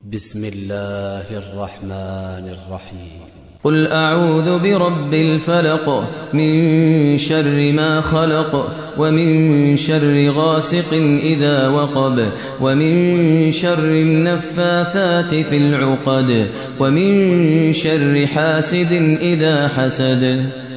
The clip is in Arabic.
بسم الله الرحمن الرحيم. قل أعوذ برب الفلق من شر ما خلق ومن شر غاسق إذا وقب ومن شر النفاثات في العقد ومن شر حاسد إذا حسد.